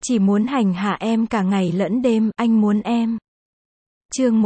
Chỉ muốn hành hạ em cả ngày lẫn đêm, anh muốn em. Chương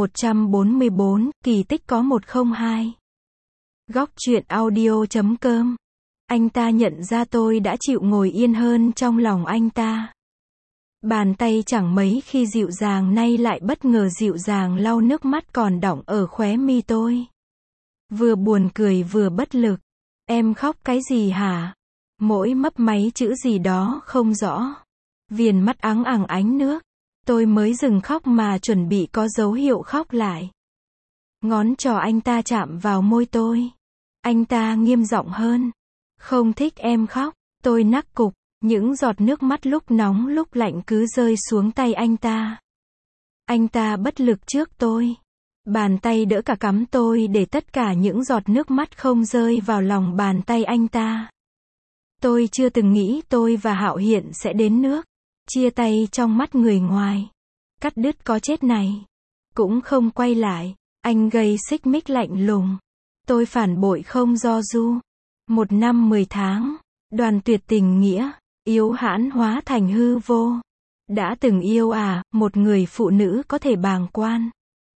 144, kỳ tích có 102. Góc truyện audio.com. Anh ta nhận ra tôi đã chịu ngồi yên hơn trong lòng anh ta. Bàn tay chẳng mấy khi dịu dàng nay lại bất ngờ dịu dàng lau nước mắt còn đọng ở khóe mi tôi. Vừa buồn cười vừa bất lực. Em khóc cái gì hả? Mỗi mấp máy chữ gì đó không rõ. Viền mắt ắng ẳng ánh nước. Tôi mới dừng khóc mà chuẩn bị có dấu hiệu khóc lại. Ngón trỏ anh ta chạm vào môi tôi. Anh ta nghiêm giọng hơn. Không thích em khóc. Tôi nắc cục. Những giọt nước mắt lúc nóng lúc lạnh cứ rơi xuống tay anh ta. Anh ta bất lực trước tôi. Bàn tay đỡ cả cắm tôi để tất cả những giọt nước mắt không rơi vào lòng bàn tay anh ta. Tôi chưa từng nghĩ tôi và Hạo Hiện sẽ đến nước chia tay trong mắt người ngoài. Cắt đứt có chết này. Cũng không quay lại. Anh gây xích mích lạnh lùng. Tôi phản bội không do du. 1 năm 10 tháng. Đoàn tuyệt tình nghĩa. Yếu hãn hóa thành hư vô. Đã từng yêu à, một người phụ nữ có thể bàng quan.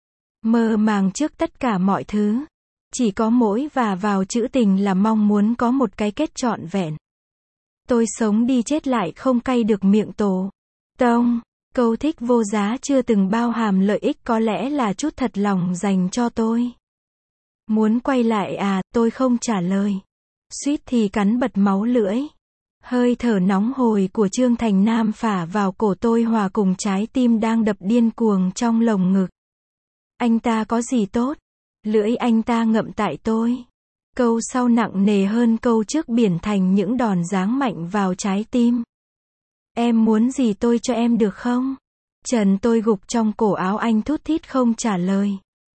Mơ màng trước tất cả mọi thứ. Chỉ có mỗi và vào chữ tình là mong muốn có một cái kết trọn vẹn. Tôi sống đi chết lại không cay được miệng tổ. Tông, câu thích vô giá chưa từng bao hàm lợi ích có lẽ là chút thật lòng dành cho tôi. Muốn quay lại à, tôi không trả lời. Suýt thì cắn bật máu lưỡi. Hơi thở nóng hổi của Trương Thành Nam phả vào cổ tôi hòa cùng trái tim đang đập điên cuồng trong lồng ngực. Anh ta có gì tốt? Lưỡi anh ta ngậm tại tôi. Câu sau nặng nề hơn câu trước biển thành những đòn giáng mạnh vào trái tim. Em muốn gì tôi cho em được không? Trần tôi gục trong cổ áo anh thút thít không trả lời.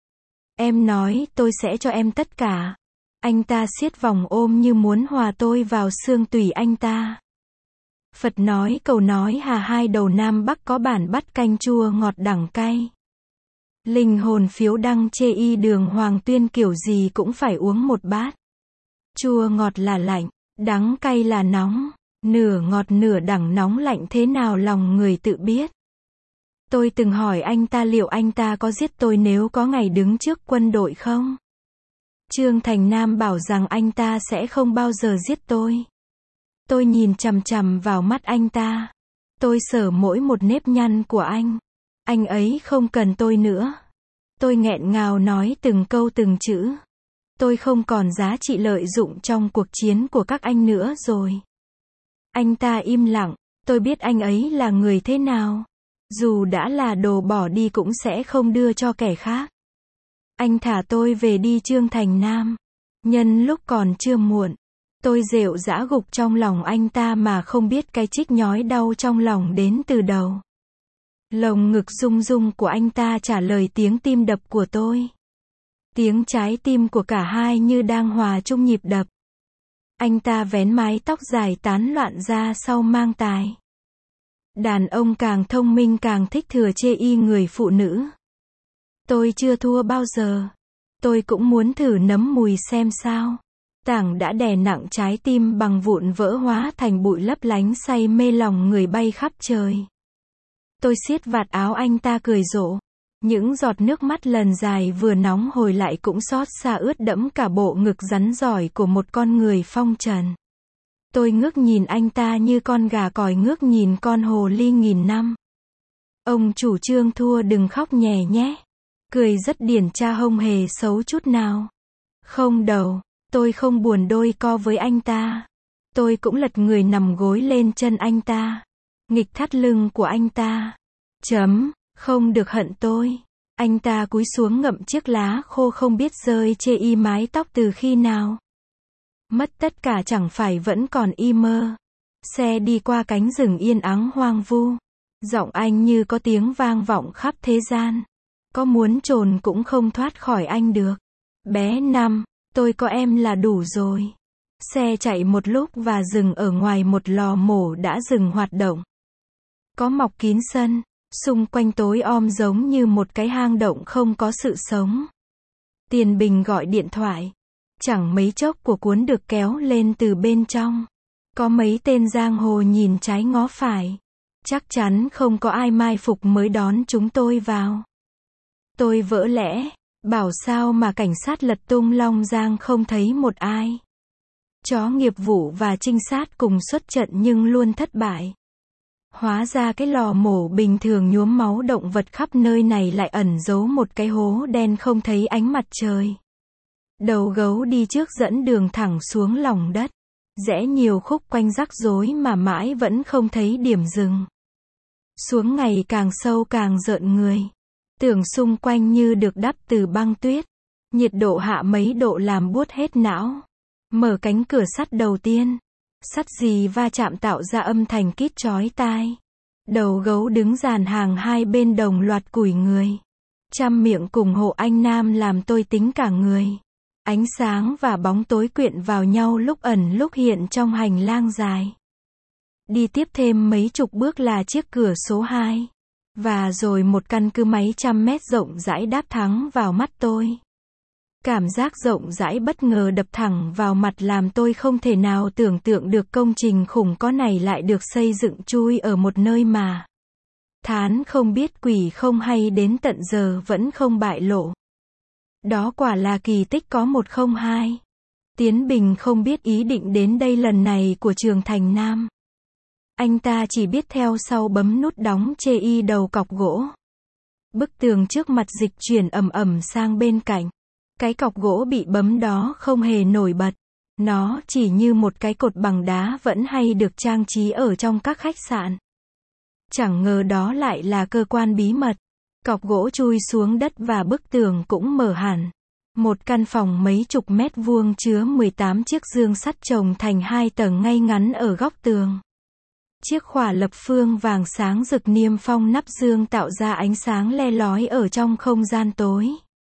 Em nói tôi sẽ cho em tất cả. Anh ta siết vòng ôm như muốn hòa tôi vào xương tủy anh ta. Phật nói cầu nói hà hai đầu Nam Bắc có bản bắt canh chua ngọt đắng cay. Linh hồn phiếu đăng chê y đường Hoàng Tuyên kiểu gì cũng phải uống một bát. Chua ngọt là lạnh, đắng cay là nóng, nửa ngọt nửa đắng nóng lạnh thế nào lòng người tự biết. Tôi từng hỏi anh ta liệu anh ta có giết tôi nếu có ngày đứng trước quân đội không? Trương Thành Nam bảo rằng anh ta sẽ không bao giờ giết tôi. Tôi nhìn chằm chằm vào mắt anh ta. Tôi sờ mỗi một nếp nhăn của anh. Anh ấy không cần tôi nữa. Tôi nghẹn ngào nói từng câu từng chữ. Tôi không còn giá trị lợi dụng trong cuộc chiến của các anh nữa rồi. Anh ta im lặng. Tôi biết anh ấy là người thế nào. Dù đã là đồ bỏ đi cũng sẽ không đưa cho kẻ khác. Anh thả tôi về đi Trương Thành Nam. Nhân lúc còn chưa muộn. Tôi rệu rã gục trong lòng anh ta mà không biết cái chích nhói đau trong lòng đến từ đầu. Lồng ngực rung rung của anh ta trả lời tiếng tim đập của tôi. Tiếng trái tim của cả hai như đang hòa chung nhịp đập. Anh ta vén mái tóc dài tán loạn ra sau mang tài. Đàn ông càng thông minh càng thích thừa chê y người phụ nữ. Tôi chưa thua bao giờ. Tôi cũng muốn thử nấm mùi xem sao. Tảng đã đè nặng trái tim bằng vụn vỡ hóa thành bụi lấp lánh say mê lòng người bay khắp trời. Tôi siết vạt áo anh ta cười rộ. Những giọt nước mắt lần dài vừa nóng hồi lại cũng xót xa ướt đẫm cả bộ ngực rắn giỏi của một con người phong trần. Tôi ngước nhìn anh ta như con gà còi ngước nhìn con hồ ly nghìn năm. Ông chủ Trương thua đừng khóc nhè nhé. Cười rất điển tra không hề xấu chút nào. Không đâu, tôi không buồn đôi co với anh ta. Tôi cũng lật người nằm gối lên chân anh ta. Nghịch thắt lưng của anh ta. Không được hận tôi. Anh ta cúi xuống ngậm chiếc lá khô không biết rơi chê y mái tóc từ khi nào. Mất tất cả chẳng phải vẫn còn y mơ. Xe đi qua cánh rừng yên ắng hoang vu. Giọng anh như có tiếng vang vọng khắp thế gian. Có muốn trồn cũng không thoát khỏi anh được. Bé Năm, tôi có em là đủ rồi. Xe chạy một lúc và dừng ở ngoài một lò mổ đã dừng hoạt động. Có mọc kín sân, xung quanh tối om giống như một cái hang động không có sự sống. Tiền Bình gọi điện thoại. Chẳng mấy chốc của cuốn được kéo lên từ bên trong. Có mấy tên giang hồ nhìn trái ngó phải. Chắc chắn không có ai mai phục mới đón chúng tôi vào. Tôi vỡ lẽ, bảo sao mà cảnh sát lật tung Long Giang không thấy một ai. Chó nghiệp vụ và trinh sát cùng xuất trận nhưng luôn thất bại. Hóa ra cái lò mổ bình thường nhuốm máu động vật khắp nơi này lại ẩn giấu một cái hố đen không thấy ánh mặt trời. Đầu gấu đi trước dẫn đường thẳng xuống lòng đất. Rẽ nhiều khúc quanh rắc rối mà mãi vẫn không thấy điểm dừng. Xuống ngày càng sâu càng rợn người. Tưởng xung quanh như được đắp từ băng tuyết. Nhiệt độ hạ mấy độ làm buốt hết não. Mở cánh cửa sắt đầu tiên. Sắt gì va chạm tạo ra âm thanh kít chói tai. Đầu gấu đứng dàn hàng hai bên đồng loạt cùi người. Trăm miệng cùng hộ anh Nam làm tôi tính cả người. Ánh sáng và bóng tối quyện vào nhau lúc ẩn lúc hiện trong hành lang dài. Đi tiếp thêm mấy chục bước là chiếc cửa số 2. Và rồi một căn cứ mấy trăm mét rộng rãi đáp thẳng vào mắt tôi. Cảm giác rộng rãi bất ngờ đập thẳng vào mặt làm tôi không thể nào tưởng tượng được công trình khủng có này lại được xây dựng chui ở một nơi mà thán không biết quỷ không hay đến tận giờ vẫn không bại lộ. Đó quả là kỳ tích có 102. Tiến Bình không biết ý định đến đây lần này của Trường Thành Nam. Anh ta chỉ biết theo sau bấm nút đóng chê y đầu cọc gỗ. Bức tường trước mặt dịch chuyển ầm ầm sang bên cạnh. Cái cọc gỗ bị bấm đó không hề nổi bật. Nó chỉ như một cái cột bằng đá vẫn hay được trang trí ở trong các khách sạn. Chẳng ngờ đó lại là cơ quan bí mật. Cọc gỗ chui xuống đất và bức tường cũng mở hẳn. Một căn phòng mấy chục mét vuông chứa 18 chiếc giương sắt chồng thành 2 tầng ngay ngắn ở góc tường. Chiếc khỏa lập phương vàng sáng rực niêm phong nắp giương tạo ra ánh sáng le lói ở trong không gian tối.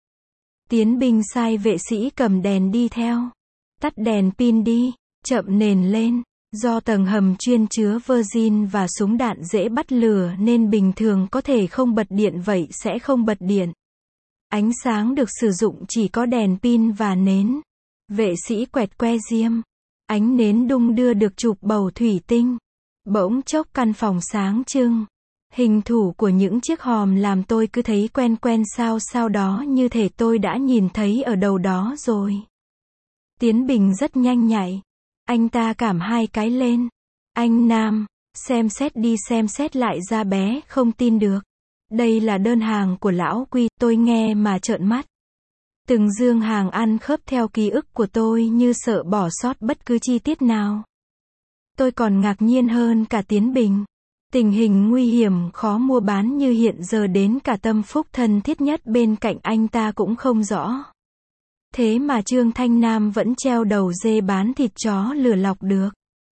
Tiến Bình sai vệ sĩ cầm đèn đi theo. Tắt đèn pin đi, chậm nền lên. Do tầng hầm chuyên chứa Virgin và súng đạn dễ bắt lửa nên bình thường có thể không bật điện vậy sẽ không bật điện. Ánh sáng được sử dụng chỉ có đèn pin và nến. Vệ sĩ quẹt que diêm. Ánh nến đung đưa được chụp bầu thủy tinh. Bỗng chốc căn phòng sáng trưng. Hình thù của những chiếc hòm làm tôi cứ thấy quen quen sao đó như thể tôi đã nhìn thấy ở đâu đó rồi. Tiến Bình rất nhanh nhạy. Anh ta cảm 2 cái lên. Anh Nam, xem xét đi xem xét lại ra bé không tin được. Đây là đơn hàng của lão Quy, tôi nghe mà trợn mắt. Từng dương hàng ăn khớp theo ký ức của tôi như sợ bỏ sót bất cứ chi tiết nào. Tôi còn ngạc nhiên hơn cả Tiến Bình. Tình hình nguy hiểm khó mua bán như hiện giờ đến cả Tâm Phúc thân thiết nhất bên cạnh anh ta cũng không rõ. Thế mà Trương Thanh Nam vẫn treo đầu dê bán thịt chó lừa lọc được.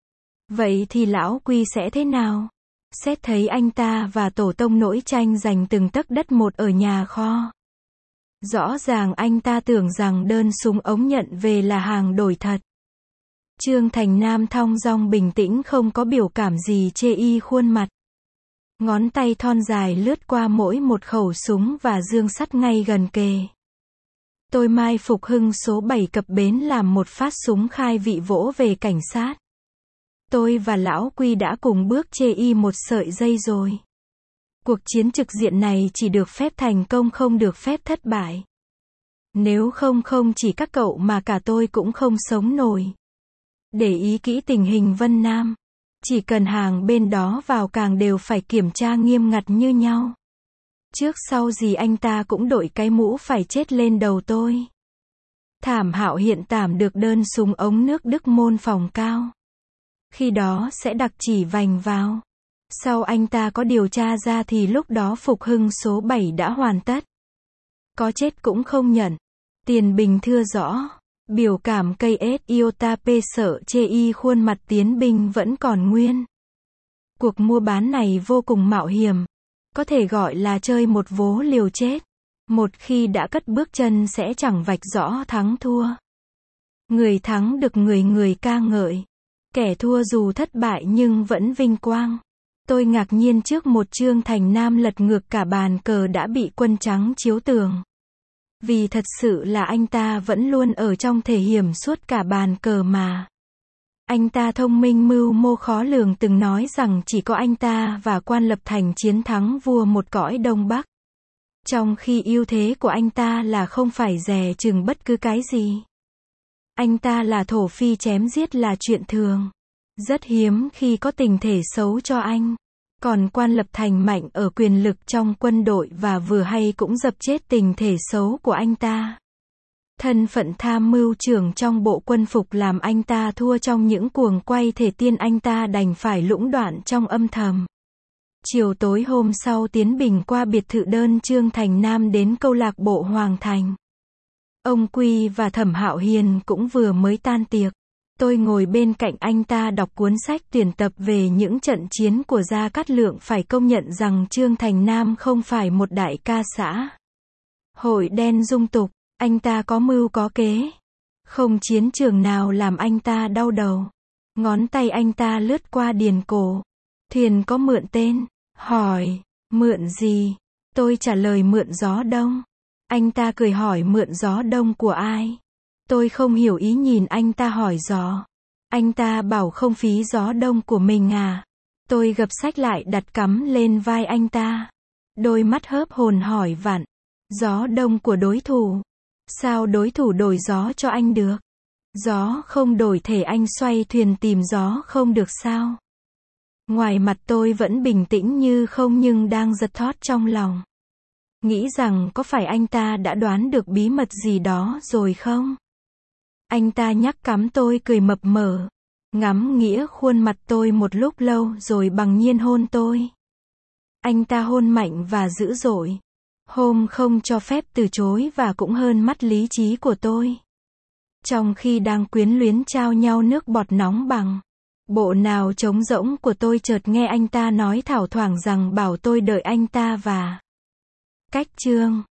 Vậy thì lão Quy sẽ thế nào? Xét thấy anh ta và tổ tông nổi tranh giành từng tấc đất một ở nhà kho. Rõ ràng anh ta tưởng rằng đơn súng ống nhận về là hàng đổi thật. Trương Thành Nam thong dong bình tĩnh không có biểu cảm gì chê y khuôn mặt. Ngón tay thon dài lướt qua mỗi một khẩu súng và dương sắt ngay gần kề. Tôi mai phục Hưng số 7 cập bến làm một phát súng khai vị vỗ về cảnh sát. Tôi và lão Quy đã cùng bước chê y một sợi dây rồi. Cuộc chiến trực diện này chỉ được phép thành công không được phép thất bại. Nếu không chỉ các cậu mà cả tôi cũng không sống nổi. Để ý kỹ tình hình Vân Nam. Chỉ cần hàng bên đó vào càng đều phải kiểm tra nghiêm ngặt như nhau. Trước sau gì anh ta cũng đội cái mũ phải chết lên đầu tôi. Thảm Hạo hiện tảm được đơn súng ống nước Đức môn phòng cao. Khi đó sẽ đặc chỉ vành vào. Sau anh ta có điều tra ra thì lúc đó Phục Hưng số 7 đã hoàn tất. Có chết cũng không nhận. Tiền Bình thưa rõ. Biểu cảm cây ết iota p sợ chê y khuôn mặt Tiến Bình vẫn còn nguyên. Cuộc mua bán này vô cùng mạo hiểm. Có thể gọi là chơi một vố liều chết. Một khi đã cất bước chân sẽ chẳng vạch rõ thắng thua. Người thắng được người ca ngợi. Kẻ thua dù thất bại nhưng vẫn vinh quang. Tôi ngạc nhiên trước một Trương Thành Nam lật ngược cả bàn cờ đã bị quân trắng chiếu tường. Vì thật sự là anh ta vẫn luôn ở trong thể hiểm suốt cả bàn cờ mà. Anh ta thông minh mưu mô khó lường, từng nói rằng chỉ có anh ta và Quan Lập Thành chiến thắng vua một cõi Đông Bắc. Trong khi ưu thế của anh ta là không phải dè chừng bất cứ cái gì. Anh ta là thổ phi, chém giết là chuyện thường. Rất hiếm khi có tình thể xấu cho anh. Còn Quan Lập Thành mạnh ở quyền lực trong quân đội và vừa hay cũng dập chết tình thể xấu của anh ta. Thân phận tham mưu trưởng trong bộ quân phục làm anh ta thua trong những cuồng quay thể tiên, anh ta đành phải lũng đoạn trong âm thầm. Chiều tối hôm sau Tiến Bình qua biệt thự đơn Trương Thành Nam đến câu lạc bộ Hoàng Thành. Ông Quy và Thẩm Hạo Hiền cũng vừa mới tan tiệc. Tôi ngồi bên cạnh anh ta đọc cuốn sách tuyển tập về những trận chiến của Gia Cát Lượng. Phải công nhận rằng Trương Thành Nam không phải một đại ca xã hội đen dung tục. Anh ta có mưu có kế. Không chiến trường nào làm anh ta đau đầu. Ngón tay anh ta lướt qua điền cổ. Thuyền có mượn tên. Hỏi, mượn gì? Tôi trả lời mượn gió đông. Anh ta cười hỏi mượn gió đông của ai? Tôi không hiểu ý nhìn anh ta hỏi gió. Anh ta bảo không phí gió đông của mình à? Tôi gập sách lại đặt cắm lên vai anh ta. Đôi mắt hớp hồn hỏi vặn. Gió đông của đối thủ. Sao đối thủ đổi gió cho anh được? Gió không đổi thể anh xoay thuyền tìm gió không được sao? Ngoài mặt tôi vẫn bình tĩnh như không nhưng đang giật thót trong lòng. Nghĩ rằng có phải anh ta đã đoán được bí mật gì đó rồi không? Anh ta nhắc cắm, tôi cười mập mờ. Ngắm nghĩa khuôn mặt tôi một lúc lâu rồi bằng nhiên hôn tôi. Anh ta hôn mạnh và dữ dội. Hôn không cho phép từ chối và cũng hơn mắt lý trí của tôi. Trong khi đang quyến luyến trao nhau nước bọt nóng bằng bộ nào trống rỗng của tôi, chợt nghe anh ta nói thảo thoảng rằng bảo tôi đợi anh ta và cách Trương